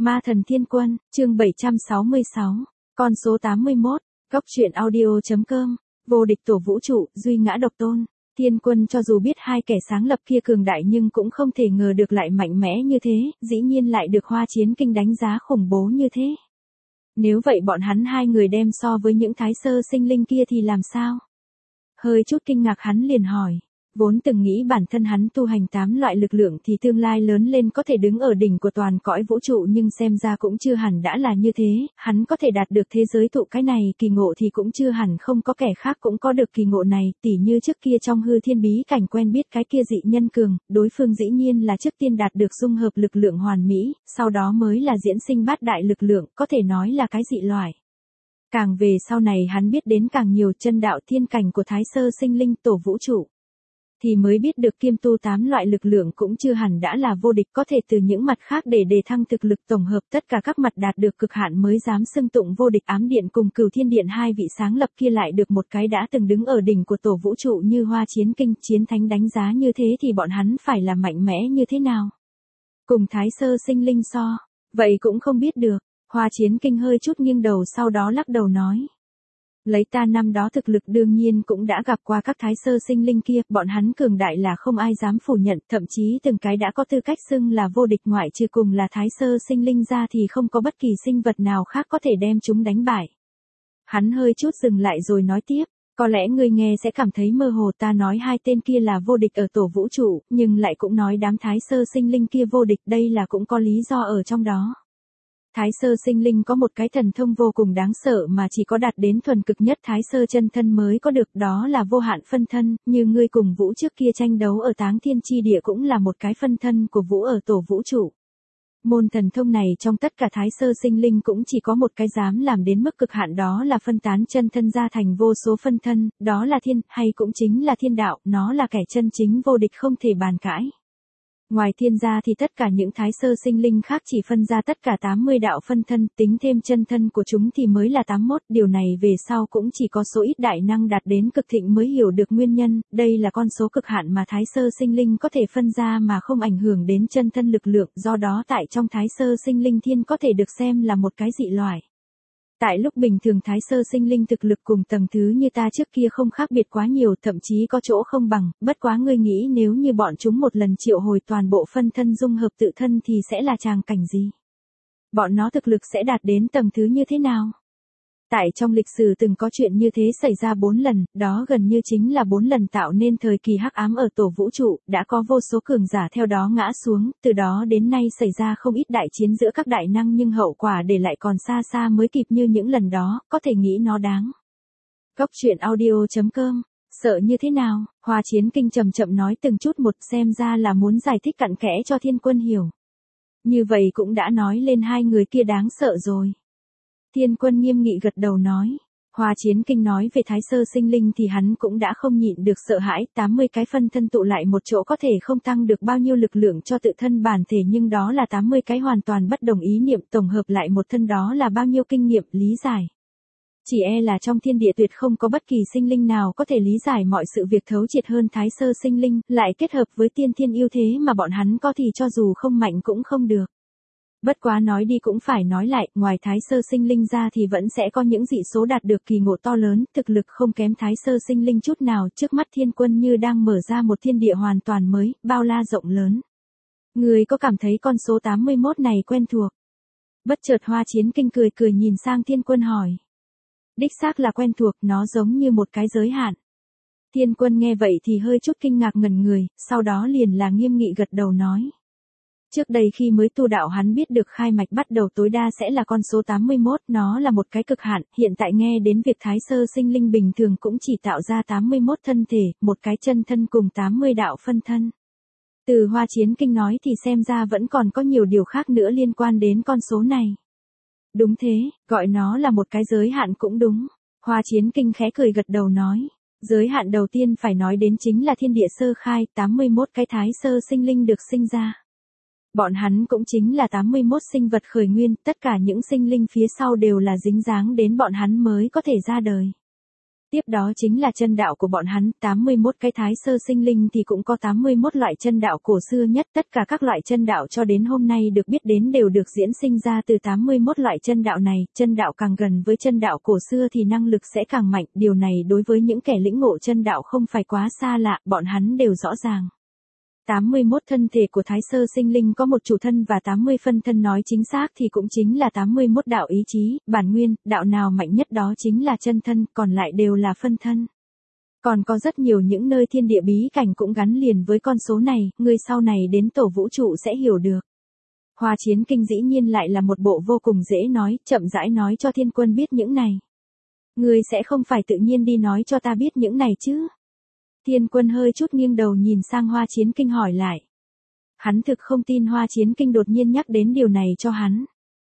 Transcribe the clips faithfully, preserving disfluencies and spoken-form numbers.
Ma thần thiên quân, chương bảy trăm sáu mươi sáu, con số tám mươi mốt, góc truyện audio.com, vô địch tổ vũ trụ, duy ngã độc tôn. Thiên quân cho dù biết hai kẻ sáng lập kia cường đại nhưng cũng không thể ngờ được lại mạnh mẽ như thế, dĩ nhiên lại được Hoa Chiến Kinh đánh giá khủng bố như thế. Nếu vậy bọn hắn hai người đem so với những thái sơ sinh linh kia thì làm sao? Hơi chút kinh ngạc hắn liền hỏi. Vốn từng nghĩ bản thân hắn tu hành tám loại lực lượng thì tương lai lớn lên có thể đứng ở đỉnh của toàn cõi vũ trụ, nhưng xem ra cũng chưa hẳn đã là như thế, hắn có thể đạt được thế giới tụ cái này kỳ ngộ thì cũng chưa hẳn không có kẻ khác cũng có được kỳ ngộ này, tỉ như trước kia trong hư thiên bí cảnh quen biết cái kia dị nhân cường, đối phương dĩ nhiên là trước tiên đạt được dung hợp lực lượng hoàn mỹ, sau đó mới là diễn sinh bát đại lực lượng, có thể nói là cái dị loại. Càng về sau này hắn biết đến càng nhiều chân đạo thiên cảnh của thái sơ sinh linh tổ vũ trụ, thì mới biết được kiêm tu tám loại lực lượng cũng chưa hẳn đã là vô địch, có thể từ những mặt khác để đề thăng thực lực tổng hợp tất cả các mặt đạt được cực hạn mới dám xưng tụng vô địch. Ám điện cùng Cửu Thiên Điện hai vị sáng lập kia lại được một cái đã từng đứng ở đỉnh của tổ vũ trụ như Hoa Chiến Kinh chiến thánh đánh giá như thế thì bọn hắn phải là mạnh mẽ như thế nào? Cùng thái sơ sinh linh so, vậy cũng không biết được. Hoa Chiến Kinh hơi chút nghiêng đầu sau đó lắc đầu nói. Lấy ta năm đó thực lực đương nhiên cũng đã gặp qua các thái sơ sinh linh kia, bọn hắn cường đại là không ai dám phủ nhận, thậm chí từng cái đã có tư cách xưng là vô địch, ngoại trừ cùng là thái sơ sinh linh ra thì không có bất kỳ sinh vật nào khác có thể đem chúng đánh bại. Hắn hơi chút dừng lại rồi nói tiếp, có lẽ ngươi nghe sẽ cảm thấy mơ hồ, ta nói hai tên kia là vô địch ở tổ vũ trụ, nhưng lại cũng nói đám thái sơ sinh linh kia vô địch, đây là cũng có lý do ở trong đó. Thái sơ sinh linh có một cái thần thông vô cùng đáng sợ mà chỉ có đạt đến thuần cực nhất thái sơ chân thân mới có được, đó là vô hạn phân thân, như ngươi cùng Vũ trước kia tranh đấu ở Táng Thiên Chi Địa cũng là một cái phân thân của Vũ ở tổ vũ trụ. Môn thần thông này trong tất cả thái sơ sinh linh cũng chỉ có một cái dám làm đến mức cực hạn, đó là phân tán chân thân ra thành vô số phân thân, đó là thiên, hay cũng chính là thiên đạo, nó là kẻ chân chính vô địch không thể bàn cãi. Ngoài thiên gia thì tất cả những thái sơ sinh linh khác chỉ phân ra tất cả tám mươi đạo phân thân, tính thêm chân thân của chúng thì mới là tám mươi mốt, điều này về sau cũng chỉ có số ít đại năng đạt đến cực thịnh mới hiểu được nguyên nhân, đây là con số cực hạn mà thái sơ sinh linh có thể phân ra mà không ảnh hưởng đến chân thân lực lượng, do đó tại trong thái sơ sinh linh thiên có thể được xem là một cái dị loại. Tại lúc bình thường thái sơ sinh linh thực lực cùng tầng thứ như ta trước kia không khác biệt quá nhiều, thậm chí có chỗ không bằng, bất quá ngươi nghĩ nếu như bọn chúng một lần triệu hồi toàn bộ phân thân dung hợp tự thân thì sẽ là tràng cảnh gì? Bọn nó thực lực sẽ đạt đến tầng thứ như thế nào? Tại trong lịch sử từng có chuyện như thế xảy ra bốn lần, đó gần như chính là bốn lần tạo nên thời kỳ hắc ám ở tổ vũ trụ, đã có vô số cường giả theo đó ngã xuống, từ đó đến nay xảy ra không ít đại chiến giữa các đại năng nhưng hậu quả để lại còn xa xa mới kịp như những lần đó, có thể nghĩ nó đáng. Góc truyện audio.com, sợ như thế nào? Hoa Chiến Kinh chậm chậm nói từng chút một, xem ra là muốn giải thích cặn kẽ cho thiên quân hiểu. Như vậy cũng đã nói lên hai người kia đáng sợ rồi. Thiên quân nghiêm nghị gật đầu nói. Hoa Chiến Kinh nói về thái sơ sinh linh thì hắn cũng đã không nhịn được sợ hãi, tám mươi cái phân thân tụ lại một chỗ có thể không tăng được bao nhiêu lực lượng cho tự thân bản thể, nhưng đó là tám mươi cái hoàn toàn bất đồng ý niệm tổng hợp lại một thân, đó là bao nhiêu kinh nghiệm, lý giải. Chỉ e là trong thiên địa tuyệt không có bất kỳ sinh linh nào có thể lý giải mọi sự việc thấu triệt hơn thái sơ sinh linh, lại kết hợp với tiên thiên ưu thế mà bọn hắn có thì cho dù không mạnh cũng không được. Bất quá nói đi cũng phải nói lại, ngoài thái sơ sinh linh ra thì vẫn sẽ có những dị số đạt được kỳ ngộ to lớn, thực lực không kém thái sơ sinh linh chút nào, trước mắt thiên quân như đang mở ra một thiên địa hoàn toàn mới, bao la rộng lớn. Người có cảm thấy con số tám mươi mốt này quen thuộc? Bất chợt Hoa Chiến Kinh cười cười nhìn sang thiên quân hỏi. Đích xác là quen thuộc, nó giống như một cái giới hạn. Thiên quân nghe vậy thì hơi chút kinh ngạc ngẩn người, sau đó liền là nghiêm nghị gật đầu nói. Trước đây khi mới tu đạo hắn biết được khai mạch bắt đầu tối đa sẽ là con số tám mươi mốt, nó là một cái cực hạn, hiện tại nghe đến việc thái sơ sinh linh bình thường cũng chỉ tạo ra tám mươi mốt thân thể, một cái chân thân cùng tám mươi đạo phân thân. Từ Hoa Chiến Kinh nói thì xem ra vẫn còn có nhiều điều khác nữa liên quan đến con số này. Đúng thế, gọi nó là một cái giới hạn cũng đúng. Hoa Chiến Kinh khẽ cười gật đầu nói. Giới hạn đầu tiên phải nói đến chính là thiên địa sơ khai, tám mươi mốt cái thái sơ sinh linh được sinh ra. Bọn hắn cũng chính là tám mươi mốt sinh vật khởi nguyên, tất cả những sinh linh phía sau đều là dính dáng đến bọn hắn mới có thể ra đời. Tiếp đó chính là chân đạo của bọn hắn, tám mươi mốt cái thái sơ sinh linh thì cũng có tám mươi mốt loại chân đạo cổ xưa nhất, tất cả các loại chân đạo cho đến hôm nay được biết đến đều được diễn sinh ra từ tám mươi mốt loại chân đạo này, chân đạo càng gần với chân đạo cổ xưa thì năng lực sẽ càng mạnh, điều này đối với những kẻ lĩnh ngộ chân đạo không phải quá xa lạ, bọn hắn đều rõ ràng. tám mươi mốt thân thể của thái sơ sinh linh có một chủ thân và tám mươi phân thân, nói chính xác thì cũng chính là tám mươi mốt đạo ý chí, bản nguyên, đạo nào mạnh nhất đó chính là chân thân, còn lại đều là phân thân. Còn có rất nhiều những nơi thiên địa bí cảnh cũng gắn liền với con số này, người sau này đến tổ vũ trụ sẽ hiểu được. Hoa Chiến Kinh dĩ nhiên lại là một bộ vô cùng dễ nói, chậm rãi nói cho Thiên Quân biết những này. Người sẽ không phải tự nhiên đi nói cho ta biết những này chứ? Thiên Quân hơi chút nghiêng đầu nhìn sang Hoa Chiến Kinh hỏi lại. Hắn thực không tin Hoa Chiến Kinh đột nhiên nhắc đến điều này cho hắn.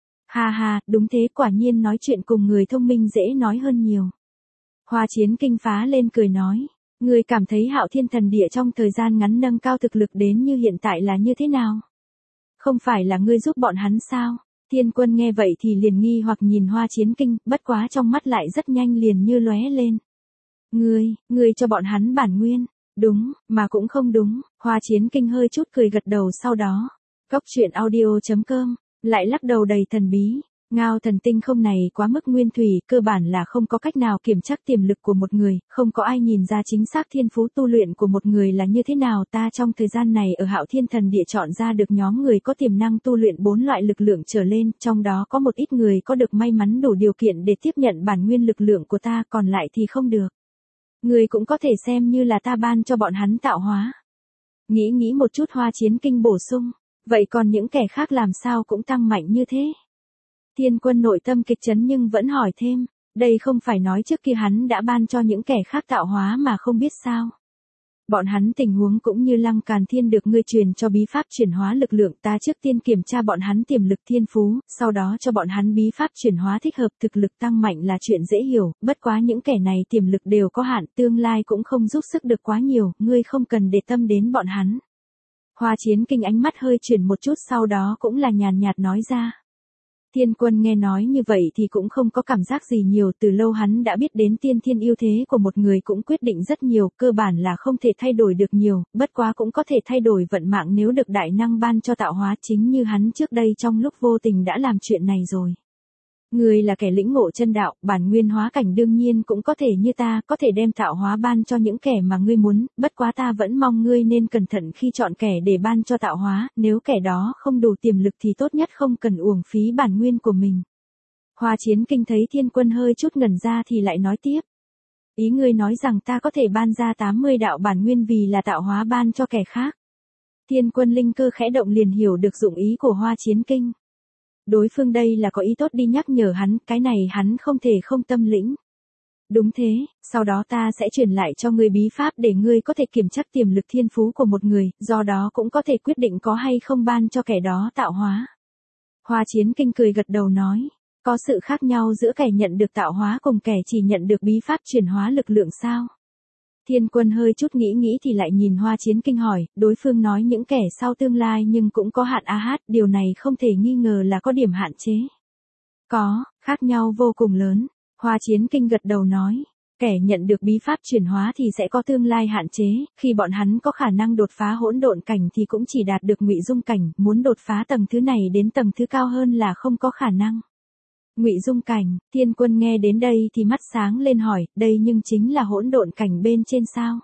Ha ha, đúng thế, quả nhiên nói chuyện cùng người thông minh dễ nói hơn nhiều. Hoa Chiến Kinh phá lên cười nói. Người cảm thấy Hạo Thiên Thần Địa trong thời gian ngắn nâng cao thực lực đến như hiện tại là như thế nào? Không phải là ngươi giúp bọn hắn sao? Thiên Quân nghe vậy thì liền nghi hoặc nhìn Hoa Chiến Kinh, bất quá trong mắt lại rất nhanh liền như lóe lên. Ngươi, ngươi cho bọn hắn bản nguyên. Đúng, mà cũng không đúng. Hoa Chiến Kinh hơi chút cười gật đầu sau đó. Cốc truyện audio chấm com, lại lắc đầu đầy thần bí. Ngao thần tinh không này quá mức nguyên thủy, cơ bản là không có cách nào kiểm chắc tiềm lực của một người, không có ai nhìn ra chính xác thiên phú tu luyện của một người là như thế nào. Ta trong thời gian này ở Hạo Thiên Thần Địa chọn ra được nhóm người có tiềm năng tu luyện bốn loại lực lượng trở lên, trong đó có một ít người có được may mắn đủ điều kiện để tiếp nhận bản nguyên lực lượng của ta, còn lại thì không được. Người cũng có thể xem như là ta ban cho bọn hắn tạo hóa. Nghĩ nghĩ một chút, Hoa Chiến Kinh bổ sung, vậy còn những kẻ khác làm sao cũng tăng mạnh như thế? Thiên Quân nội tâm kịch chấn nhưng vẫn hỏi thêm, đây không phải nói trước kia hắn đã ban cho những kẻ khác tạo hóa mà không biết sao? Bọn hắn tình huống cũng như Lăng Càn Thiên được ngươi truyền cho bí pháp chuyển hóa lực lượng, ta trước tiên kiểm tra bọn hắn tiềm lực thiên phú, sau đó cho bọn hắn bí pháp chuyển hóa thích hợp, thực lực tăng mạnh là chuyện dễ hiểu, bất quá những kẻ này tiềm lực đều có hạn, tương lai cũng không giúp sức được quá nhiều, ngươi không cần để tâm đến bọn hắn. Hoa Chiến Kinh ánh mắt hơi chuyển một chút, sau đó cũng là nhàn nhạt nói ra. Thiên Quân nghe nói như vậy thì cũng không có cảm giác gì nhiều, từ lâu hắn đã biết đến tiên thiên ưu thế của một người cũng quyết định rất nhiều, cơ bản là không thể thay đổi được nhiều, bất quá cũng có thể thay đổi vận mạng nếu được đại năng ban cho tạo hóa, chính như hắn trước đây trong lúc vô tình đã làm chuyện này rồi. Ngươi là kẻ lĩnh ngộ chân đạo, bản nguyên hóa cảnh đương nhiên cũng có thể như ta, có thể đem tạo hóa ban cho những kẻ mà ngươi muốn, bất quá ta vẫn mong ngươi nên cẩn thận khi chọn kẻ để ban cho tạo hóa, nếu kẻ đó không đủ tiềm lực thì tốt nhất không cần uổng phí bản nguyên của mình. Hoa Chiến Kinh thấy Thiên Quân hơi chút ngẩn ra thì lại nói tiếp. Ý ngươi nói rằng ta có thể ban ra tám mươi đạo bản nguyên vì là tạo hóa ban cho kẻ khác. Thiên Quân linh cơ khẽ động liền hiểu được dụng ý của Hoa Chiến Kinh. Đối phương đây là có ý tốt đi nhắc nhở hắn, cái này hắn không thể không tâm lĩnh. Đúng thế, sau đó ta sẽ truyền lại cho ngươi bí pháp để ngươi có thể kiểm chắc tiềm lực thiên phú của một người, do đó cũng có thể quyết định có hay không ban cho kẻ đó tạo hóa. Hoa Chiến Kinh cười gật đầu nói, có sự khác nhau giữa kẻ nhận được tạo hóa cùng kẻ chỉ nhận được bí pháp chuyển hóa lực lượng sao? Thiên Quân hơi chút nghĩ nghĩ thì lại nhìn Hoa Chiến Kinh hỏi, đối phương nói những kẻ sau tương lai nhưng cũng có hạn a hát, điều này không thể nghi ngờ là có điểm hạn chế. Có, khác nhau vô cùng lớn. Hoa Chiến Kinh gật đầu nói, kẻ nhận được bí pháp chuyển hóa thì sẽ có tương lai hạn chế, khi bọn hắn có khả năng đột phá hỗn độn cảnh thì cũng chỉ đạt được ngụy dung cảnh, muốn đột phá tầng thứ này đến tầng thứ cao hơn là không có khả năng. Ngụy dung cảnh, Thiên Quân nghe đến đây thì mắt sáng lên hỏi, đây nhưng chính là hỗn độn cảnh bên trên sao?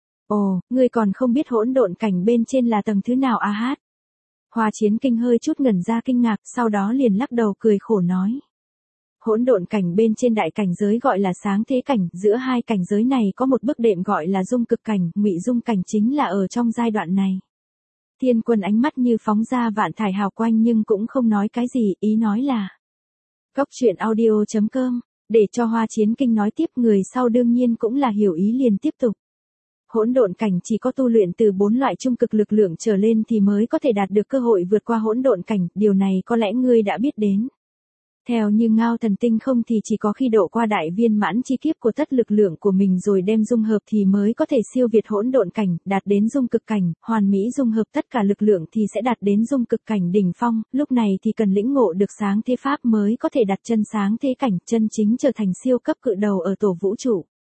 Ồ, ngươi còn không biết hỗn độn cảnh bên trên là tầng thứ nào a hát? Hoa Chiến Kinh hơi chút ngẩn ra kinh ngạc, sau đó liền lắc đầu cười khổ nói. Hỗn độn cảnh bên trên đại cảnh giới gọi là sáng thế cảnh, giữa hai cảnh giới này có một bước đệm gọi là dung cực cảnh, ngụy dung cảnh chính là ở trong giai đoạn này. Thiên Quân ánh mắt như phóng ra vạn thải hào quang nhưng cũng không nói cái gì, ý nói là. Cốc truyện audio chấm com, để cho Hoa Chiến Kinh nói tiếp, người sau đương nhiên cũng là hiểu ý liền tiếp tục. Hỗn độn cảnh chỉ có tu luyện từ bốn loại trung cực lực lượng trở lên thì mới có thể đạt được cơ hội vượt qua hỗn độn cảnh, điều này có lẽ ngươi đã biết đến. Theo như Ngao Thần Tinh không thì chỉ có khi độ qua đại viên mãn chi kiếp của tất lực lượng của mình rồi đem dung hợp thì mới có thể siêu việt hỗn độn cảnh, đạt đến dung cực cảnh, hoàn mỹ dung hợp tất cả lực lượng thì sẽ đạt đến dung cực cảnh đỉnh phong, lúc này thì cần lĩnh ngộ được sáng thế pháp mới có thể đặt chân sáng thế cảnh, chân chính trở thành siêu cấp cự đầu ở tổ vũ trụ.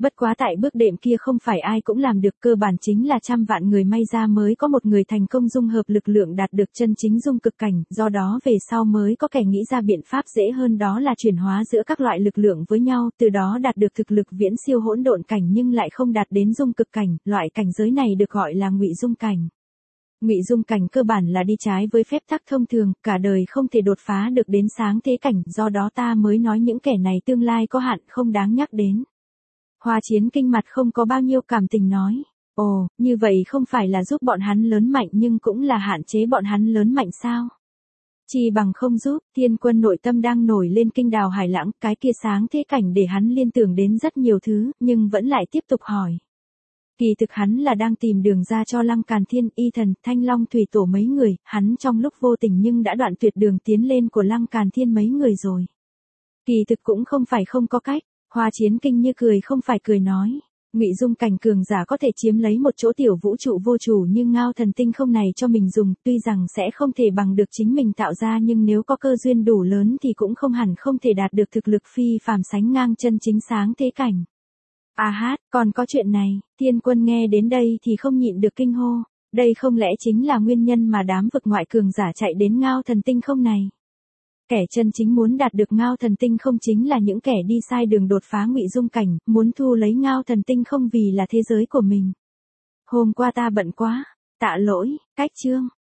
Bất quá tại bước đệm kia không phải ai cũng làm được, cơ bản chính là trăm vạn người may ra mới có một người thành công dung hợp lực lượng đạt được chân chính dung cực cảnh, do đó về sau mới có kẻ nghĩ ra biện pháp dễ hơn đó là chuyển hóa giữa các loại lực lượng với nhau, từ đó đạt được thực lực viễn siêu hỗn độn cảnh nhưng lại không đạt đến dung cực cảnh, loại cảnh giới này được gọi là ngụy dung cảnh. Ngụy dung cảnh cơ bản là đi trái với phép tắc thông thường, cả đời không thể đột phá được đến sáng thế cảnh, do đó ta mới nói những kẻ này tương lai có hạn không đáng nhắc đến. Hoa Chiến Kinh mặt không có bao nhiêu cảm tình nói, ồ, như vậy không phải là giúp bọn hắn lớn mạnh nhưng cũng là hạn chế bọn hắn lớn mạnh sao? Chi bằng không giúp. Thiên Quân nội tâm đang nổi lên kinh đào hải lãng, cái kia sáng thế cảnh để hắn liên tưởng đến rất nhiều thứ, nhưng vẫn lại tiếp tục hỏi. Kỳ thực hắn là đang tìm đường ra cho Lăng Càn Thiên, Y Thần, Thanh Long Thủy Tổ mấy người, hắn trong lúc vô tình nhưng đã đoạn tuyệt đường tiến lên của Lăng Càn Thiên mấy người rồi. Kỳ thực cũng không phải không có cách. Hoa Chiến Kinh như cười không phải cười nói, ngụy dung cảnh cường giả có thể chiếm lấy một chỗ tiểu vũ trụ vô chủ như ngao thần tinh không này cho mình dùng, tuy rằng sẽ không thể bằng được chính mình tạo ra nhưng nếu có cơ duyên đủ lớn thì cũng không hẳn không thể đạt được thực lực phi phàm sánh ngang chân chính sáng thế cảnh. À hát, còn có chuyện này. Thiên Quân nghe đến đây thì không nhịn được kinh hô, đây không lẽ chính là nguyên nhân mà đám vực ngoại cường giả chạy đến ngao thần tinh không này? Kẻ chân chính muốn đạt được ngao thần tinh không chính là những kẻ đi sai đường đột phá ngụy dung cảnh, muốn thu lấy ngao thần tinh không vì là thế giới của mình. Hôm qua ta bận quá, tạ lỗi, cách chương.